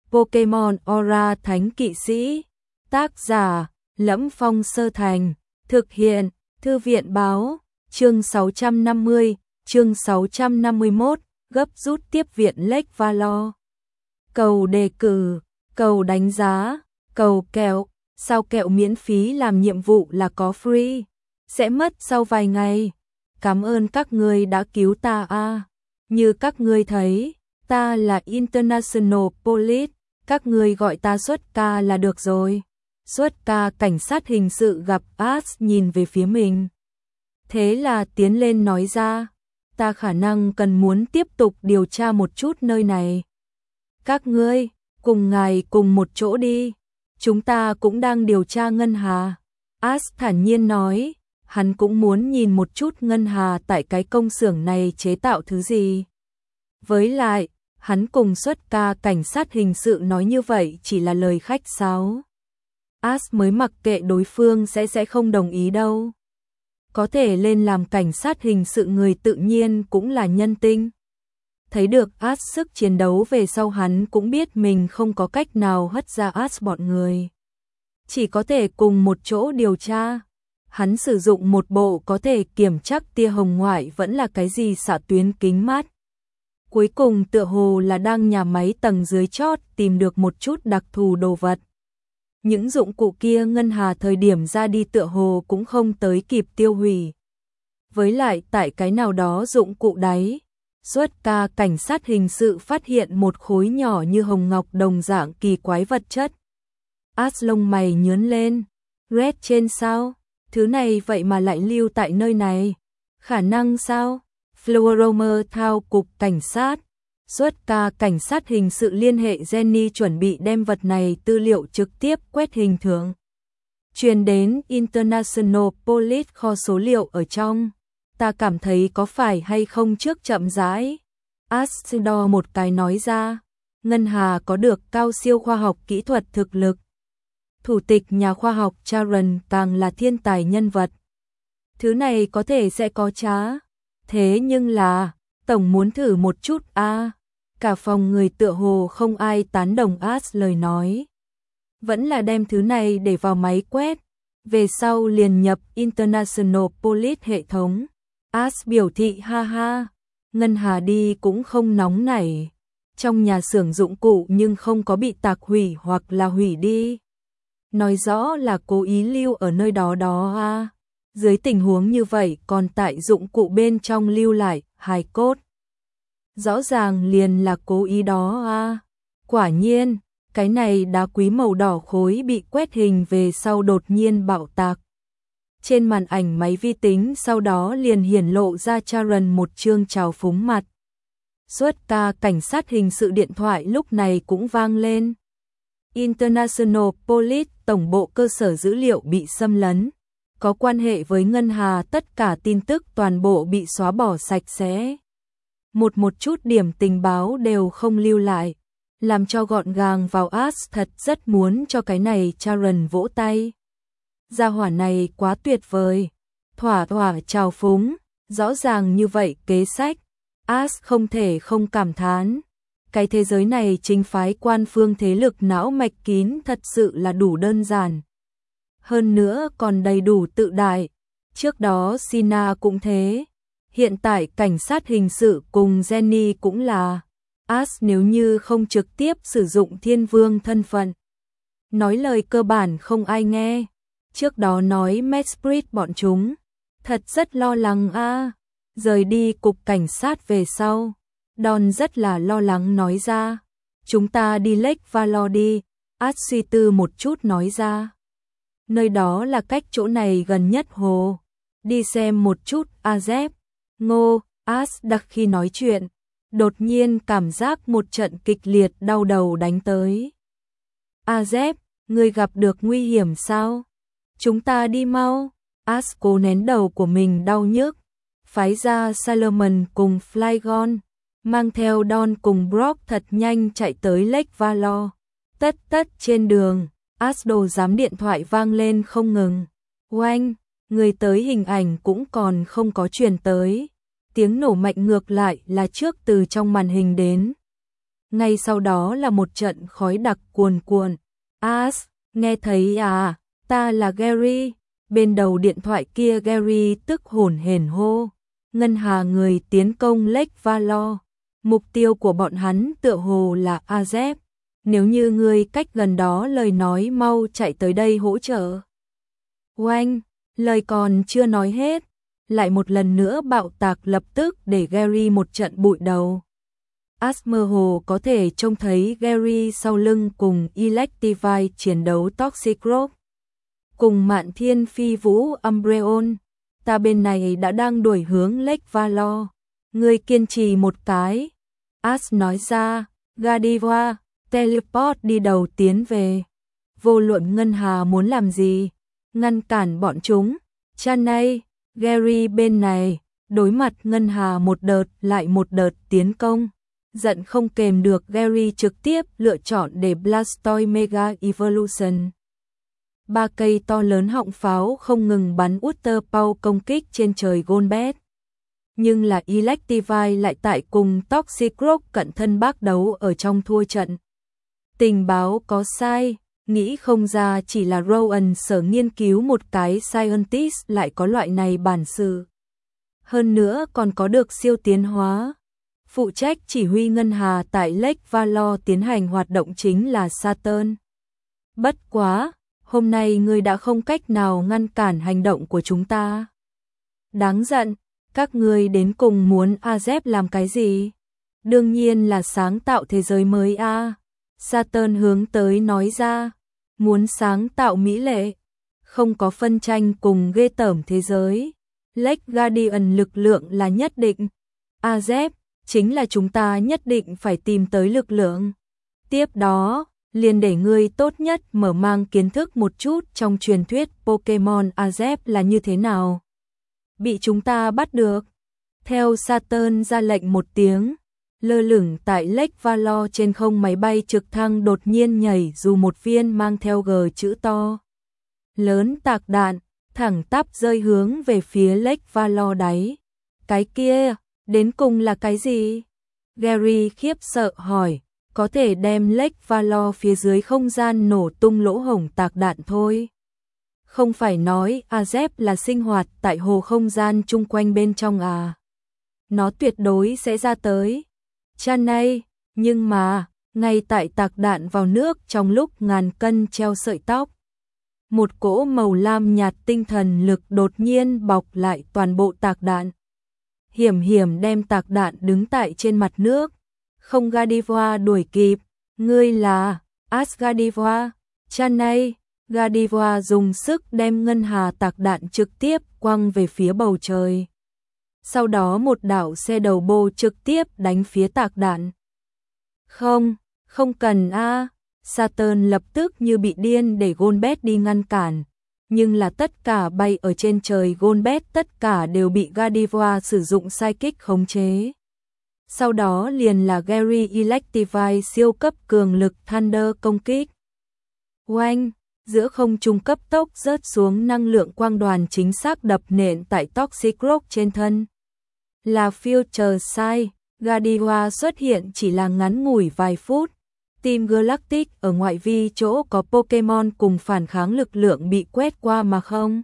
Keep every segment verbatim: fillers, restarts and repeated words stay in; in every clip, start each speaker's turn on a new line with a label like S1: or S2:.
S1: Pokémon Aura Thánh Kỵ Sĩ. Tác giả: Lẫm Phong Sơ Thành. Thực hiện: Thư viện báo. Chương sáu trăm năm mươi, chương sáu trăm năm mươi mốt, gấp rút tiếp viện Lake Valor. Cầu đề cử, cầu đánh giá, cầu kẹo. Sao kẹo miễn phí làm nhiệm vụ là có free, sẽ mất sau vài ngày. Cảm ơn các ngươi đã cứu ta a. À. Như các ngươi thấy, ta là International Police, các ngươi gọi ta Xuất ca là được rồi. Xuất ca cảnh sát hình sự gặp Ash nhìn về phía mình. Thế là tiến lên nói ra, ta khả năng cần muốn tiếp tục điều tra một chút nơi này. Các ngươi, cùng ngài cùng một chỗ đi. Chúng ta cũng đang điều tra Ngân Hà. Ash thản nhiên nói, hắn cũng muốn nhìn một chút Ngân Hà tại cái công xưởng này chế tạo thứ gì. Với lại, hắn cùng Xuất ca cảnh sát hình sự nói như vậy chỉ là lời khách sáo. Ash mới mặc kệ đối phương sẽ sẽ không đồng ý đâu. Có thể lên làm cảnh sát hình sự người tự nhiên cũng là nhân tinh. Thấy được Ash sức chiến đấu về sau hắn cũng biết mình không có cách nào hất ra Ash bọn người. Chỉ có thể cùng một chỗ điều tra. Hắn sử dụng một bộ có thể kiểm chắc tia hồng ngoại vẫn là cái gì xạ tuyến kính mát. Cuối cùng tựa hồ là đang nhà máy tầng dưới chót tìm được một chút đặc thù đồ vật. Những dụng cụ kia Ngân Hà thời điểm ra đi tựa hồ cũng không tới kịp tiêu hủy. Với lại tại cái nào đó dụng cụ đáy, Xuất ca cảnh sát hình sự phát hiện một khối nhỏ như hồng ngọc đồng dạng kỳ quái vật chất. Ash lông mày nhướng lên. Red trên sao? Thứ này vậy mà lại lưu tại nơi này. Khả năng sao? Flower thao cục cảnh sát. Xuất ca cảnh sát hình sự liên hệ Jenny chuẩn bị đem vật này tư liệu trực tiếp quét hình thưởng. Truyền đến International Police kho số liệu ở trong. Ta cảm thấy có phải hay không trước chậm rãi. Ash đo một cái nói ra. Ngân Hà có được cao siêu khoa học kỹ thuật thực lực. Thủ tịch nhà khoa học Charon càng là thiên tài nhân vật. Thứ này có thể sẽ có trá. Thế nhưng là, tổng muốn thử một chút a. À. Cả phòng người tựa hồ không ai tán đồng Ash lời nói. Vẫn là đem thứ này để vào máy quét. Về sau liền nhập International Police hệ thống. Ash biểu thị ha ha. Ngân Hà đi cũng không nóng nảy. Trong nhà xưởng dụng cụ nhưng không có bị tạc hủy hoặc là hủy đi. Nói rõ là cố ý lưu ở nơi đó đó a. À. Dưới tình huống như vậy còn tại dụng cụ bên trong lưu lại hài cốt. Rõ ràng liền là cố ý đó a. À. Quả nhiên, cái này đá quý màu đỏ khối bị quét hình về sau đột nhiên bạo tạc. Trên màn ảnh máy vi tính sau đó liền hiển lộ ra Charon một trương trào phúng mặt. Xuất ca cảnh sát hình sự điện thoại lúc này cũng vang lên. International Police tổng bộ cơ sở dữ liệu bị xâm lấn. Có quan hệ với Ngân Hà tất cả tin tức toàn bộ bị xóa bỏ sạch sẽ. Một một chút điểm tình báo đều không lưu lại. Làm cho gọn gàng vào Ash thật rất muốn cho cái này Charon vỗ tay. Gia hỏa này quá tuyệt vời. Thỏa thỏa trào phúng. Rõ ràng như vậy kế sách. Ash không thể không cảm thán. Cái thế giới này chính phái quan phương thế lực não mạch kín thật sự là đủ đơn giản. Hơn nữa còn đầy đủ tự đại. Trước đó Sina cũng thế. Hiện tại cảnh sát hình sự cùng Jenny cũng là. Ash nếu như không trực tiếp sử dụng thiên vương thân phận. Nói lời cơ bản không ai nghe. Trước đó nói Mesprit bọn chúng. Thật rất lo lắng a. À. Rời đi cục cảnh sát về sau. Don rất là lo lắng nói ra. Chúng ta đi Lake Valor đi. Ash suy tư một chút nói ra. Nơi đó là cách chỗ này gần nhất hồ. Đi xem một chút Azep. Ngô, Ash đặc khi nói chuyện. Đột nhiên cảm giác một trận kịch liệt đau đầu đánh tới. Azep, ngươi gặp được nguy hiểm sao? Chúng ta đi mau. Ash cố nén đầu của mình đau nhức. Phái ra Salomon cùng Flygon. Mang theo Don cùng Brock thật nhanh chạy tới Lake Valor. Tất tất trên đường, Ash đồ giám điện thoại vang lên không ngừng. Oanh, người tới hình ảnh cũng còn không có truyền tới. Tiếng nổ mạnh ngược lại là trước từ trong màn hình đến. ngay sau đó là một trận khói đặc cuồn cuộn. As, nghe thấy à, ta là Gary. Bên đầu điện thoại kia Gary tức hổn hển hô. Ngân hà người tiến công Lake Valor. Mục tiêu của bọn hắn tựa hồ là a dép. Nếu như người cách gần đó lời nói mau chạy tới đây hỗ trợ. Oanh, lời còn chưa nói hết. Lại một lần nữa bạo tạc lập tức để Gary một trận bụi đầu. As mơ hồ có thể trông thấy Gary sau lưng cùng Electivire chiến đấu Toxic Rock. Cùng Mạn Thiên Phi Vũ Umbreon. Ta bên này đã đang đuổi hướng Lake Valor. Người kiên trì một cái. As nói ra, Godiva, teleport đi đầu tiến về. Vô luận Ngân Hà muốn làm gì? Ngăn cản bọn chúng. Chanay, Gary bên này, đối mặt Ngân Hà một đợt lại một đợt tiến công. Giận không kềm được Gary trực tiếp lựa chọn để Blastoise Mega Evolution. Ba cây to lớn họng pháo không ngừng bắn Water Pow công kích trên trời Golbat. Nhưng là Electivire lại tại cùng Toxic Rock cận thân bác đấu ở trong thua trận. Tình báo có sai, nghĩ không ra chỉ là Rowan sở nghiên cứu một cái scientist lại có loại này bản sự. Hơn nữa còn có được siêu tiến hóa. Phụ trách chỉ huy Ngân Hà tại Lake Valor tiến hành hoạt động chính là Saturn. Bất quá, hôm nay ngươi đã không cách nào ngăn cản hành động của chúng ta. Đáng giận, các ngươi đến cùng muốn a dép làm cái gì? Đương nhiên là sáng tạo thế giới mới a. Saturn hướng tới nói ra, muốn sáng tạo mỹ lệ, không có phân tranh cùng ghê tởm thế giới. Lake Guardian lực lượng là nhất định. a dép chính là chúng ta nhất định phải tìm tới lực lượng. Tiếp đó, liền để ngươi tốt nhất mở mang kiến thức một chút trong truyền thuyết Pokemon a dép là như thế nào. Bị chúng ta bắt được. Theo Saturn ra lệnh một tiếng, lơ lửng tại Lake Valor trên không máy bay trực thăng đột nhiên nhảy dù một viên mang theo G chữ to. Lớn tạc đạn, thẳng tắp rơi hướng về phía Lake Valor đáy. Cái kia, đến cùng là cái gì? Gary khiếp sợ hỏi, có thể đem Lake Valor phía dưới không gian nổ tung lỗ hổng tạc đạn thôi. Không phải nói a dép là sinh hoạt tại hồ không gian chung quanh bên trong à. Nó tuyệt đối sẽ ra tới. Chanay, nhưng mà, ngay tại tạc đạn vào nước trong lúc ngàn cân treo sợi tóc. Một cỗ màu lam nhạt tinh thần lực đột nhiên bọc lại toàn bộ tạc đạn. Hiểm hiểm đem tạc đạn đứng tại trên mặt nước. Không Godiva đuổi kịp, ngươi là Asgadiva, Chanay. Godiva dùng sức đem Ngân Hà tạc đạn trực tiếp quăng về phía bầu trời. Sau đó một đạo xe đầu bô trực tiếp đánh phía tạc đạn. Không, không cần a. Saturn lập tức như bị điên để Golbat đi ngăn cản. Nhưng là tất cả bay ở trên trời Golbat tất cả đều bị Godiva sử dụng psychic khống chế. Sau đó liền là Gary Electivire siêu cấp cường lực Thunder công kích. Oanh, giữa không trung cấp tốc rớt xuống năng lượng quang đoàn chính xác đập nện tại Toxic Rock trên thân. Là Future Sight, Godiva xuất hiện chỉ là ngắn ngủi vài phút. Team Galactic ở ngoại vi chỗ có Pokemon cùng phản kháng lực lượng bị quét qua mà không.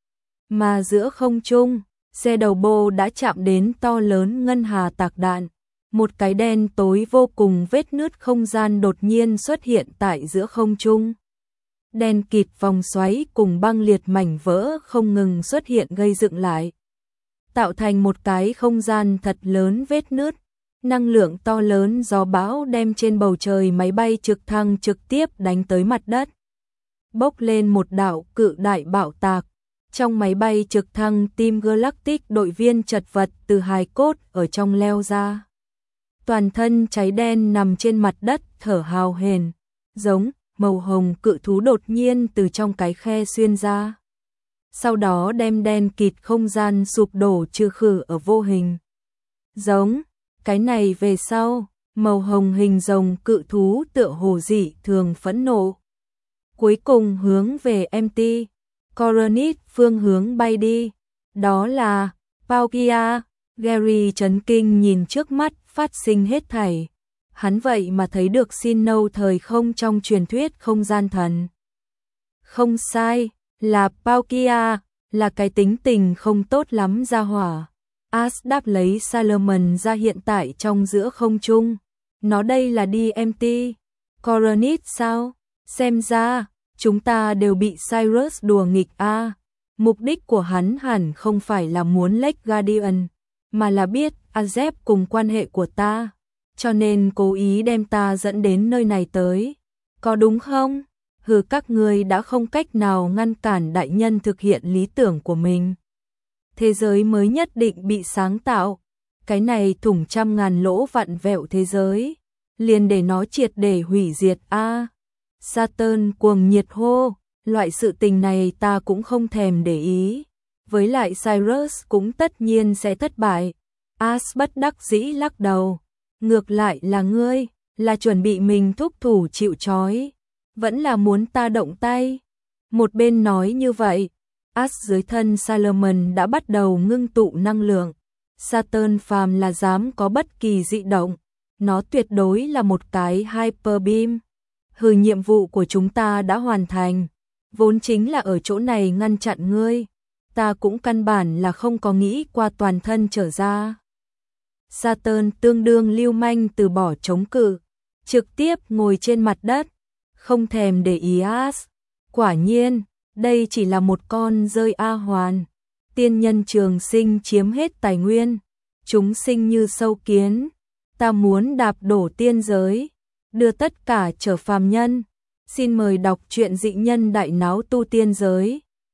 S1: Mà giữa không trung, xe đầu bô đã chạm đến to lớn Ngân Hà tạc đạn. Một cái đen tối vô cùng vết nứt không gian đột nhiên xuất hiện tại giữa không trung. Đen kịt vòng xoáy cùng băng liệt mảnh vỡ không ngừng xuất hiện gây dựng lại. Tạo thành một cái không gian thật lớn vết nứt. Năng lượng to lớn gió bão đem trên bầu trời máy bay trực thăng trực tiếp đánh tới mặt đất. Bốc lên một đạo cự đại bạo tạc. Trong máy bay trực thăng Team Galactic đội viên chật vật từ hài cốt ở trong leo ra. Toàn thân cháy đen nằm trên mặt đất thở hào hển. Giống màu hồng cự thú đột nhiên từ trong cái khe xuyên ra. Sau đó đem đen kịt không gian sụp đổ trừ khử ở vô hình. Giống, cái này về sau, màu hồng hình rồng cự thú tựa hồ dị thường phẫn nộ. Cuối cùng hướng về em tê, Coronet phương hướng bay đi. Đó là, Palkia. Gary chấn kinh nhìn trước mắt phát sinh hết thảy. hắn vậy mà thấy được Sinnoh thời không trong truyền thuyết không gian thần. Không sai, là Palkia, là cái tính tình không tốt lắm ra hỏa. Ash đáp lấy Salomon ra hiện tại trong giữa không trung. Nó đây là đê em tê. Coronet sao? Xem ra, chúng ta đều bị Cyrus đùa nghịch a. Mục đích của hắn hẳn không phải là muốn Lake Guardian, mà là biết Azep cùng quan hệ của ta, cho nên cố ý đem ta dẫn đến nơi này tới. Có đúng không? Hừ, các ngươi đã không cách nào ngăn cản đại nhân thực hiện lý tưởng của mình. Thế giới mới nhất định bị sáng tạo. Cái này thủng trăm ngàn lỗ vặn vẹo thế giới, liền để nó triệt để hủy diệt a. À, Saturn cuồng nhiệt hô, loại sự tình này ta cũng không thèm để ý. Với lại Cyrus cũng tất nhiên sẽ thất bại. Ash bất đắc dĩ lắc đầu. Ngược lại là ngươi, là chuẩn bị mình thúc thủ chịu trói, vẫn là muốn ta động tay. Một bên nói như vậy, Ash dưới thân Salomon đã bắt đầu ngưng tụ năng lượng. Saturn phàm là dám có bất kỳ dị động, nó tuyệt đối là một cái Hyper Beam. Hừ, nhiệm vụ của chúng ta đã hoàn thành, vốn chính là ở chỗ này ngăn chặn ngươi. Ta cũng căn bản là không có nghĩ qua toàn thân trở ra. Saturn tương đương lưu manh từ bỏ chống cự, trực tiếp ngồi trên mặt đất, không thèm để ý Ash. Quả nhiên, đây chỉ là một con rơi A hoàn. Tiên nhân trường sinh chiếm hết tài nguyên, chúng sinh như sâu kiến. Ta muốn đạp đổ tiên giới, đưa tất cả trở phàm nhân. Xin mời đọc truyện Dị Nhân Đại Náo Tu Tiên Giới.